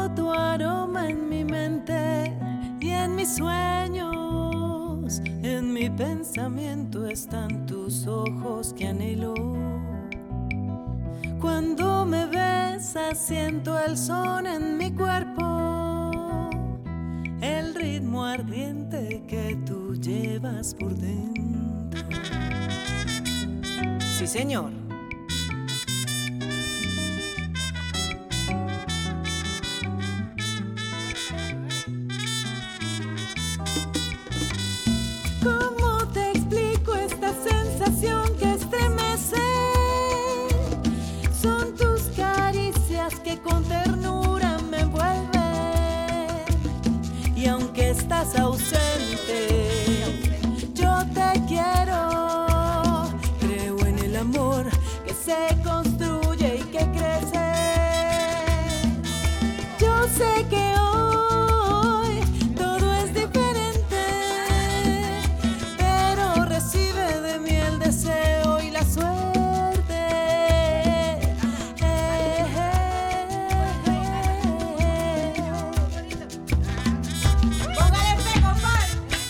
Siento tu aroma en mi mente y en mis sueños. En mi pensamiento están tus ojos que anhelo. Cuando me besas siento el son en mi cuerpo, el ritmo ardiente que tú llevas por dentro. Sí, señor. ¿Cómo te explico esta sensación que estremece? Son tus caricias que con ternura me envuelven. Y aunque estás ausente, yo te quiero. Creo en el amor que se construye y que crece. Yo sé que hoy todo es diferente, pero recibe de mí el deseo y la suerte. Póngale fe, compadre.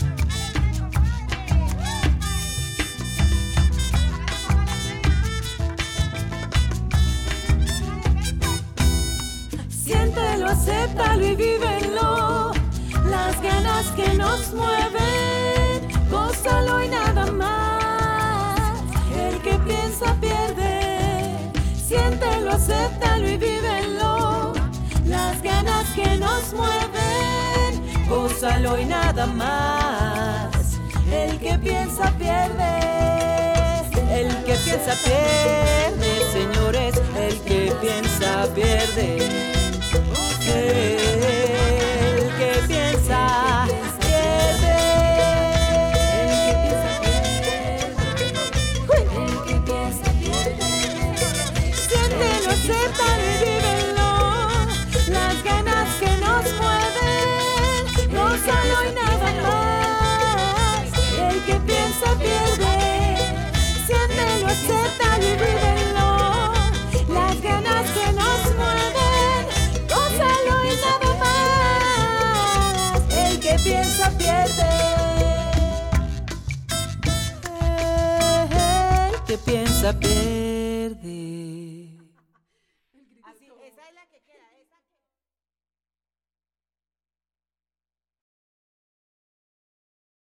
Siéntelo, acéptalo y vívelo. Las ganas que nos mueven, gózalo y nada más. El que piensa pierde. Siéntelo, acéptalo y vívelo. Las ganas que nos mueven, gózalo y nada más. El que piensa pierde. El que piensa pierde, señores. El que piensa pierde.